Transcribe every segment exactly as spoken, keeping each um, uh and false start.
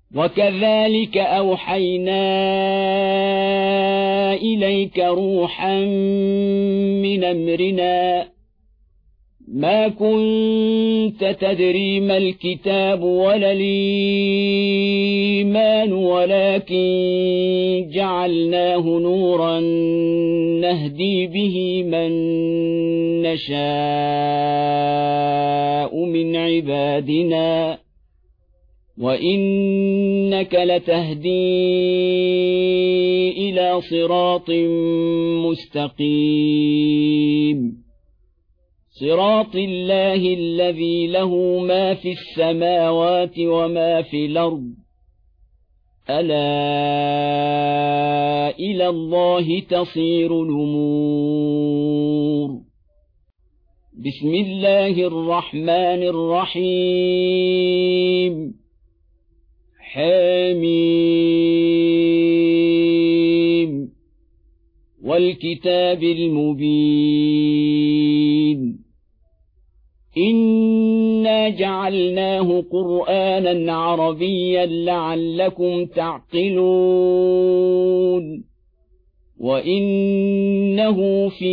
وكذلك أوحينا إليك روحا من أمرنا ما كنت تدري ما الكتاب ولا الإيمان ولكن جعلناه نورا نهدي به من نشاء من عبادنا وإنك لتهدي إلى صراط مستقيم صراط الله الذي له ما في السماوات وما في الأرض ألا إلى الله تصير الأمور بسم الله الرحمن الرحيم حميم والكتاب المبين إنا جعلناه قرآنا عربيا لعلكم تعقلون وإنه في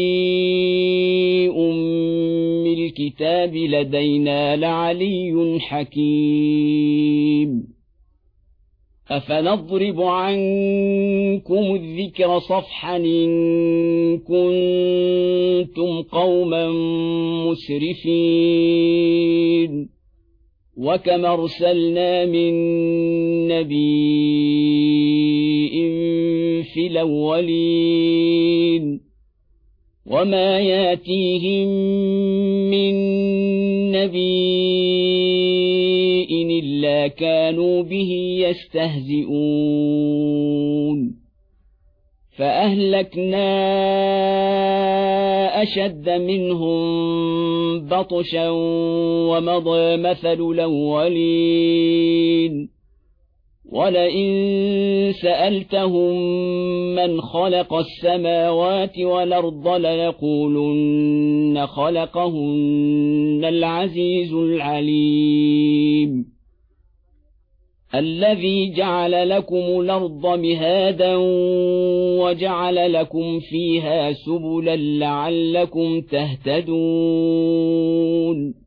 أم الكتاب لدينا لعلي حكيم أفنضرب عنكم الذكر صفحا إن كنتم قوما مسرفين وكم أرسلنا من نبي في الأولين وما ياتيهم من نبي إلا كانوا به يستهزئون فأهلكنا أشد منهم بطشا ومضى مثل الأولين ولئن سألتهم من خلق السماوات والأرض ليقولن خلقهن العزيز العليم الذي جعل لكم الأرض مهادا وجعل لكم فيها سبلا لعلكم تهتدون